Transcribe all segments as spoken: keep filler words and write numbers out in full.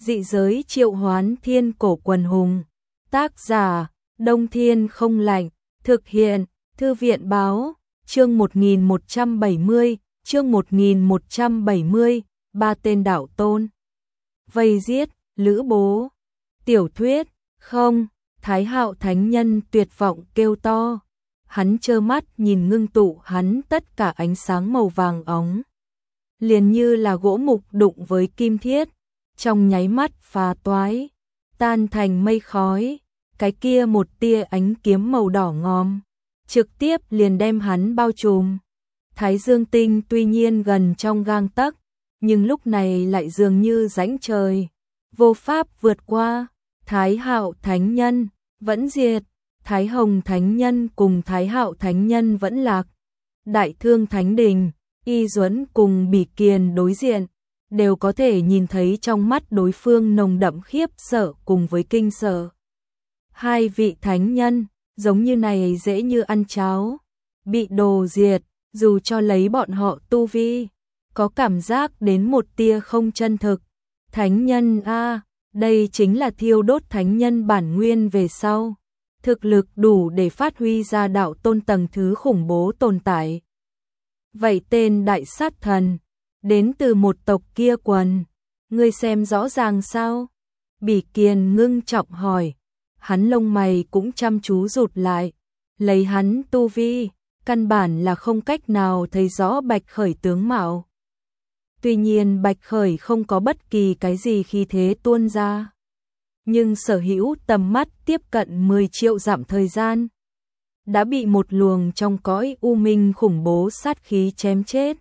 Dị giới triệu hoán thiên cổ quần hùng. Tác giả, Đông Thiên không lạnh. Thực hiện, Thư viện báo, chương một nghìn một trăm bảy mươi, chương một nghìn một trăm bảy mươi, ba tên đạo tôn. Vây giết, Lữ Bố. Tiểu thuyết, không, Thái Hạo Thánh Nhân tuyệt vọng kêu to. Hắn trơ mắt nhìn ngưng tụ hắn tất cả ánh sáng màu vàng óng. Liền như là gỗ mục đụng với kim thiết, trong nháy mắt phá toái, tan thành mây khói. Cái kia một tia ánh kiếm màu đỏ ngòm, trực tiếp liền đem hắn bao trùm. Thái Dương Tinh tuy nhiên gần trong gang tấc, nhưng lúc này lại dường như rãnh trời, vô pháp vượt qua. Thái Hạo Thánh Nhân vẫn diệt, Thái Hồng Thánh Nhân cùng Thái Hạo Thánh Nhân vẫn lạc. Đại Thương Thánh Đình, Y Duẫn cùng Bỉ Kiền đối diện, đều có thể nhìn thấy trong mắt đối phương nồng đậm khiếp sợ cùng với kinh sợ. Hai vị thánh nhân, giống như này dễ như ăn cháo, bị đồ diệt, dù cho lấy bọn họ tu vi, có cảm giác đến một tia không chân thực. Thánh nhân a, đây chính là thiêu đốt thánh nhân bản nguyên về sau, thực lực đủ để phát huy ra đạo tôn tầng thứ khủng bố tồn tại. Vậy tên đại sát thần, đến từ một tộc kia quần, ngươi xem rõ ràng sao? Bỉ Kiền ngưng trọng hỏi. Hắn lông mày cũng chăm chú rụt lại, lấy hắn tu vi, căn bản là không cách nào thấy rõ Bạch Khởi tướng mạo. Tuy nhiên Bạch Khởi không có bất kỳ cái gì khí thế tuôn ra, nhưng sở hữu tầm mắt tiếp cận mười triệu dặm thời gian, đã bị một luồng trong cõi u minh khủng bố sát khí chém chết.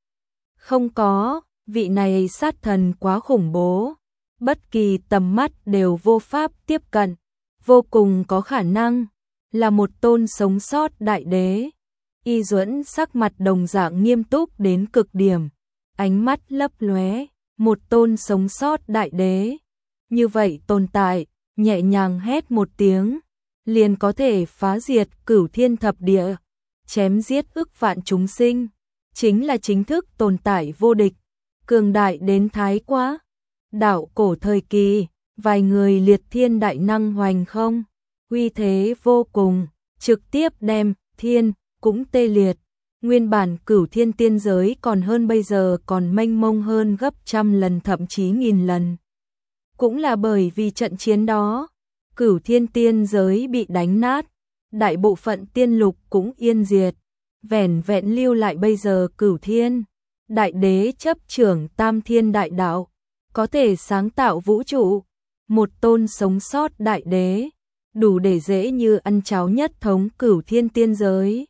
Không có, vị này sát thần quá khủng bố, bất kỳ tầm mắt đều vô pháp tiếp cận. Vô cùng có khả năng là một tôn sống sót đại đế. Y Duẫn sắc mặt đồng dạng nghiêm túc đến cực điểm, ánh mắt lấp lóe, một tôn sống sót đại đế. Như vậy tồn tại, nhẹ nhàng hét một tiếng, liền có thể phá diệt cửu thiên thập địa, chém giết ức vạn chúng sinh, chính là chính thức tồn tại vô địch, cường đại đến thái quá. Đạo cổ thời kỳ, vài người liệt thiên đại năng hoành không, uy thế vô cùng, trực tiếp đem thiên cũng tê liệt. Nguyên bản cửu thiên tiên giới còn hơn bây giờ còn mênh mông hơn gấp trăm lần thậm chí nghìn lần. Cũng là bởi vì trận chiến đó, cửu thiên tiên giới bị đánh nát, đại bộ phận tiên lục cũng yên diệt, vẻn vẹn lưu lại bây giờ cửu thiên. Đại đế chấp trưởng tam thiên đại đạo, có thể sáng tạo vũ trụ. Một tôn sống sót đại đế, đủ để dễ như ăn cháo nhất thống cửu thiên tiên giới.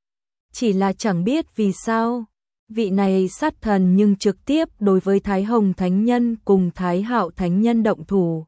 Chỉ là chẳng biết vì sao, vị này sát thần nhưng trực tiếp đối với Thái Hồng Thánh Nhân cùng Thái Hạo Thánh Nhân động thủ.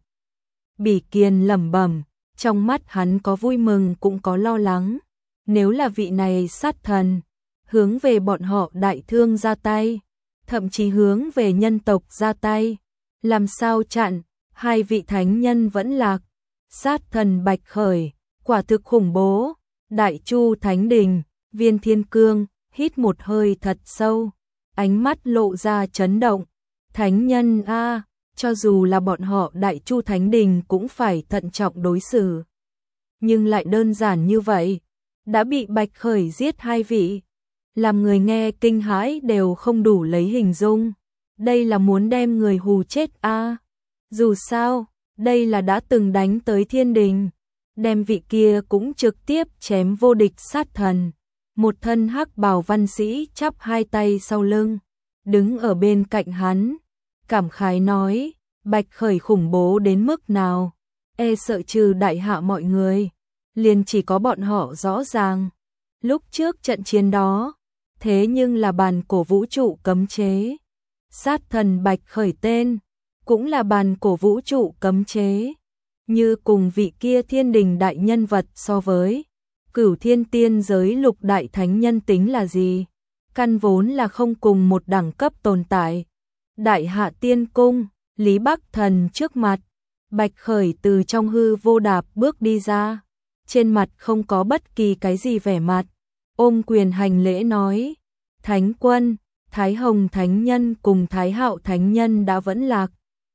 Bỉ Kiền lẩm bẩm, trong mắt hắn có vui mừng cũng có lo lắng. Nếu là vị này sát thần, hướng về bọn họ đại thương ra tay, thậm chí hướng về nhân tộc ra tay, làm sao chặn? Hai vị thánh nhân vẫn lạc, sát thần Bạch Khởi, quả thực khủng bố. Đại Chu Thánh Đình, Viên Thiên Cương, hít một hơi thật sâu, ánh mắt lộ ra chấn động. Thánh nhân a, cho dù là bọn họ Đại Chu Thánh Đình cũng phải thận trọng đối xử. Nhưng lại đơn giản như vậy, đã bị Bạch Khởi giết hai vị, làm người nghe kinh hãi đều không đủ lấy hình dung. Đây là muốn đem người hù chết a. Dù sao, đây là đã từng đánh tới thiên đình, đem vị kia cũng trực tiếp chém vô địch sát thần. Một thân hắc bào văn sĩ chắp hai tay sau lưng, đứng ở bên cạnh hắn, cảm khái nói, Bạch Khởi khủng bố đến mức nào, e sợ trừ đại hạ mọi người, liền chỉ có bọn họ rõ ràng. Lúc trước trận chiến đó, thế nhưng là bàn cổ vũ trụ cấm chế, sát thần Bạch Khởi tên cũng là bàn cổ vũ trụ cấm chế, như cùng vị kia thiên đình đại nhân vật so với cửu thiên tiên giới lục đại thánh nhân tính là gì, căn vốn là không cùng một đẳng cấp tồn tại. Đại hạ tiên cung, Lý Bắc Thần trước mặt, Bạch Khởi từ trong hư vô đạp bước đi ra, trên mặt không có bất kỳ cái gì vẻ mặt, ôm quyền hành lễ nói, Thánh quân, Thái Hồng Thánh Nhân cùng Thái Hạo Thánh Nhân đã vẫn lạc.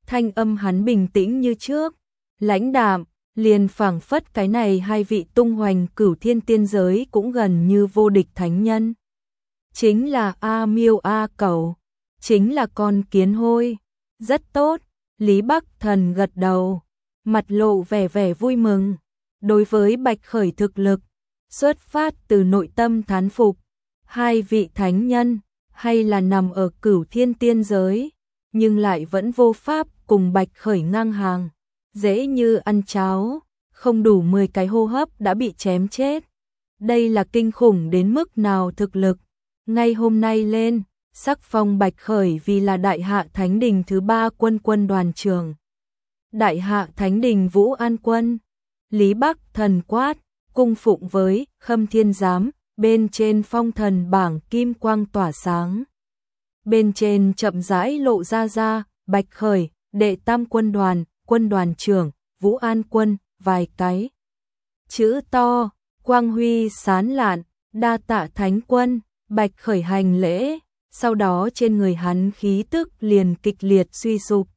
thanh âm hắn bình tĩnh như trước, lãnh đạm, liền phảng phất cái này hai vị tung hoành cửu thiên tiên giới cũng gần như vô địch thánh nhân. Chính là A Miêu A Cẩu, chính là con kiến hôi. Rất tốt, Lý Bắc Thần gật đầu, mặt lộ vẻ vẻ vui mừng. Đối với Bạch Khởi thực lực, xuất phát từ nội tâm thán phục, hai vị thánh nhân, hay là nằm ở cửu thiên tiên giới, nhưng lại vẫn vô pháp cùng Bạch Khởi ngang hàng, dễ như ăn cháo, không đủ mười cái hô hấp đã bị chém chết. Đây là kinh khủng đến mức nào thực lực, ngay hôm nay lên, sắc phong Bạch Khởi vì là Đại Hạ Thánh Đình thứ ba quân quân đoàn trưởng. Đại Hạ Thánh Đình Vũ An Quân, Lý Bắc Thần quát, cung phụng với Khâm Thiên Giám, bên trên phong thần bảng kim quang tỏa sáng. Bên trên chậm rãi lộ ra ra, Bạch Khởi, đệ tam quân đoàn, quân đoàn trưởng, Vũ An Quân, vài cái chữ to, quang huy sán lạn, đa tạ thánh quân. Bạch Khởi hành lễ, sau đó trên người hắn khí tức liền kịch liệt suy sụp,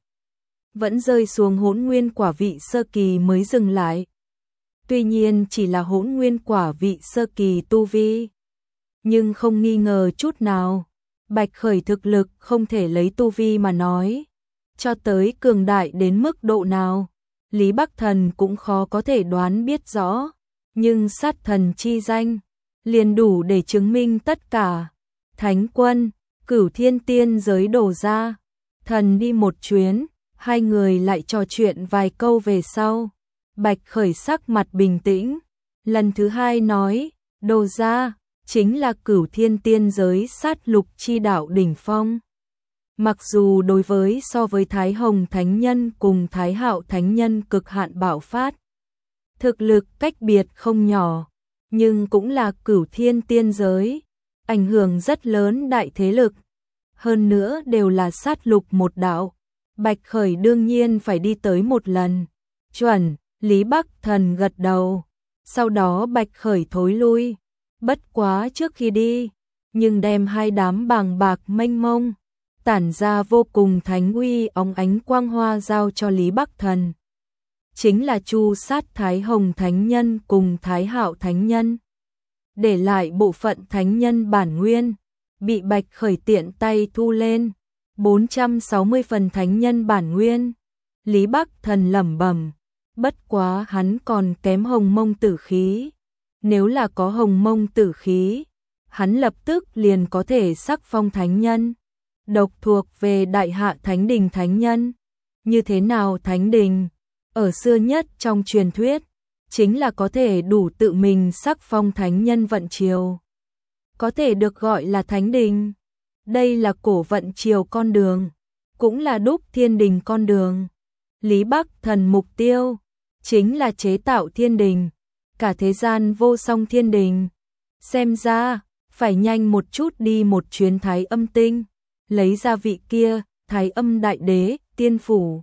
vẫn rơi xuống hỗn nguyên quả vị sơ kỳ mới dừng lại. Tuy nhiên chỉ là hỗn nguyên quả vị sơ kỳ tu vi, nhưng không nghi ngờ chút nào, Bạch Khởi thực lực không thể lấy tu vi mà nói, cho tới cường đại đến mức độ nào, Lý Bắc Thần cũng khó có thể đoán biết rõ, nhưng sát thần chi danh liền đủ để chứng minh tất cả. Thánh quân, cửu thiên tiên giới đổ ra, thần đi một chuyến, hai người lại trò chuyện vài câu về sau. Bạch Khởi sắc mặt bình tĩnh, lần thứ hai nói, đồ ra, chính là cửu thiên tiên giới sát lục chi đạo đỉnh phong. Mặc dù đối với so với Thái Hồng Thánh Nhân cùng Thái Hạo Thánh Nhân cực hạn bạo phát, thực lực cách biệt không nhỏ, nhưng cũng là cửu thiên tiên giới, ảnh hưởng rất lớn đại thế lực. Hơn nữa đều là sát lục một đạo, Bạch Khởi đương nhiên phải đi tới một lần. Chuẩn, Lý Bắc Thần gật đầu, sau đó Bạch Khởi thối lui, bất quá trước khi đi, nhưng đem hai đám bàng bạc mênh mông, tản ra vô cùng thánh uy óng ánh quang hoa giao cho Lý Bắc Thần. Chính là Chu sát Thái Hồng Thánh Nhân cùng Thái Hạo Thánh Nhân. Để lại bộ phận Thánh Nhân bản nguyên, bị Bạch Khởi tiện tay thu lên, bốn trăm sáu mươi phần Thánh Nhân bản nguyên. Lý Bắc Thần lẩm bẩm, bất quá hắn còn kém Hồng Mông tử khí. Nếu là có Hồng Mông tử khí, hắn lập tức liền có thể sắc phong Thánh Nhân, độc thuộc về Đại Hạ Thánh Đình Thánh Nhân. Như thế nào Thánh Đình? Ở xưa nhất trong truyền thuyết, chính là có thể đủ tự mình sắc phong Thánh Nhân vận triều, có thể được gọi là Thánh Đình. Đây là cổ vận triều con đường, cũng là đúc thiên đình con đường. Lý Bắc Thần mục tiêu chính là chế tạo thiên đình, cả thế gian vô song thiên đình. Xem ra phải nhanh một chút đi một chuyến Thái Âm Tinh, lấy ra vị kia Thái Âm Đại Đế tiên phủ.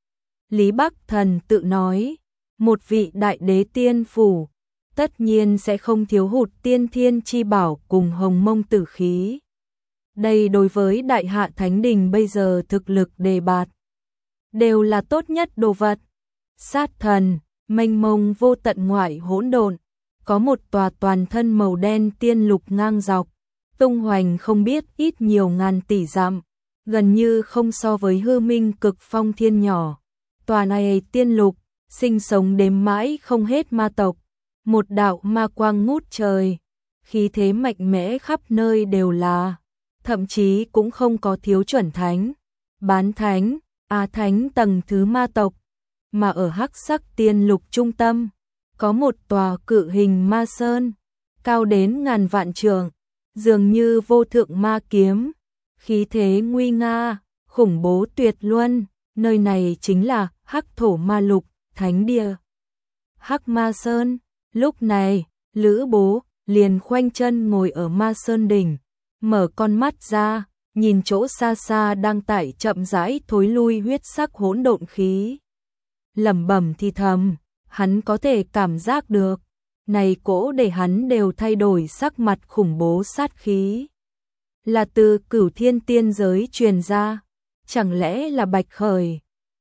Lý Bắc Thần tự nói, một vị Đại Đế tiên phủ, tất nhiên sẽ không thiếu hụt tiên thiên chi bảo cùng Hồng Mông tử khí. Đây đối với Đại Hạ Thánh Đình bây giờ thực lực đề bạt, đều là tốt nhất đồ vật. Sát thần, mênh mông vô tận ngoại hỗn độn, có một tòa toàn thân màu đen tiên lục ngang dọc, tung hoành không biết ít nhiều ngàn tỷ dặm, gần như không so với hư minh cực phong thiên nhỏ. Tòa này tiên lục, sinh sống đếm mãi không hết ma tộc, một đạo ma quang ngút trời, khí thế mạnh mẽ khắp nơi đều là, thậm chí cũng không có thiếu chuẩn thánh, bán thánh, á thánh tầng thứ ma tộc, mà ở hắc sắc tiên lục trung tâm, có một tòa cự hình ma sơn, cao đến ngàn vạn trượng, dường như vô thượng ma kiếm, khí thế nguy nga, khủng bố tuyệt luân. Nơi này chính là Hắc Thổ Ma Lục, thánh địa Hắc Ma Sơn. Lúc này, Lữ Bố liền khoanh chân ngồi ở Ma Sơn đỉnh, mở con mắt ra, nhìn chỗ xa xa đang tải chậm rãi thối lui huyết sắc hỗn độn khí. Lẩm bẩm thì thầm, hắn có thể cảm giác được, này cỗ để hắn đều thay đổi sắc mặt khủng bố sát khí, là từ cửu thiên tiên giới truyền ra. Chẳng lẽ là Bạch Khởi?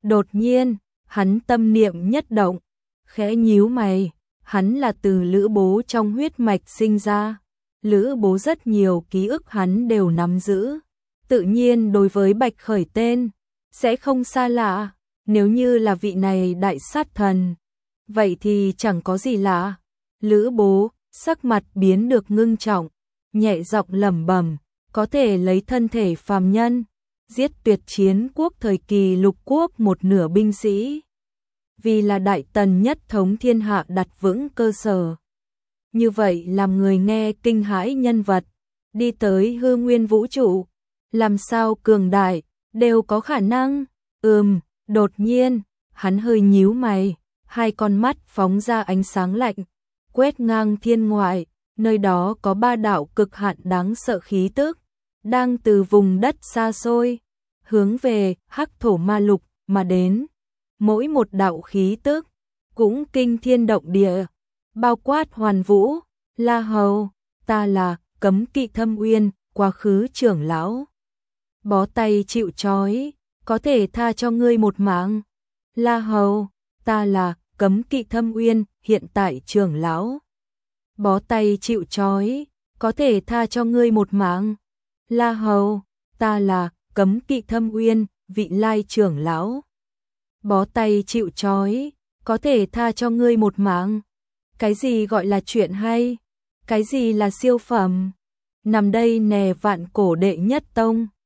Đột nhiên, hắn tâm niệm nhất động, khẽ nhíu mày, hắn là từ Lữ Bố trong huyết mạch sinh ra. Lữ Bố rất nhiều ký ức hắn đều nắm giữ, tự nhiên đối với Bạch Khởi tên sẽ không xa lạ, nếu như là vị này đại sát thần, vậy thì chẳng có gì lạ. Lữ Bố, sắc mặt biến được ngưng trọng, nhẹ giọng lẩm bẩm, có thể lấy thân thể phàm nhân, giết tuyệt chiến quốc thời kỳ lục quốc một nửa binh sĩ. Vì là đại tần nhất thống thiên hạ đặt vững cơ sở. Như vậy làm người nghe kinh hãi nhân vật, đi tới hư nguyên vũ trụ, làm sao cường đại, đều có khả năng. Ừm, đột nhiên, hắn hơi nhíu mày, hai con mắt phóng ra ánh sáng lạnh, quét ngang thiên ngoại, nơi đó có ba đạo cực hạn đáng sợ khí tức, đang từ vùng đất xa xôi, hướng về Hắc Thổ Ma Lục mà đến. Mỗi một đạo khí tức, cũng kinh thiên động địa, bao quát hoàn vũ, La Hầu, ta là Cấm Kỵ Thâm Uyên, quá khứ trưởng lão. Bó tay chịu trói, có thể tha cho ngươi một mạng. La Hầu, ta là Cấm Kỵ Thâm Uyên, hiện tại trưởng lão. Bó tay chịu trói, có thể tha cho ngươi một mạng. La Hầu, ta là Cấm Kỵ Thâm Uyên, vị lai trưởng lão. Bó tay chịu trói, có thể tha cho ngươi một mạng. Cái gì gọi là chuyện hay? Cái gì là siêu phẩm? Nằm đây nè vạn cổ đệ nhất tông.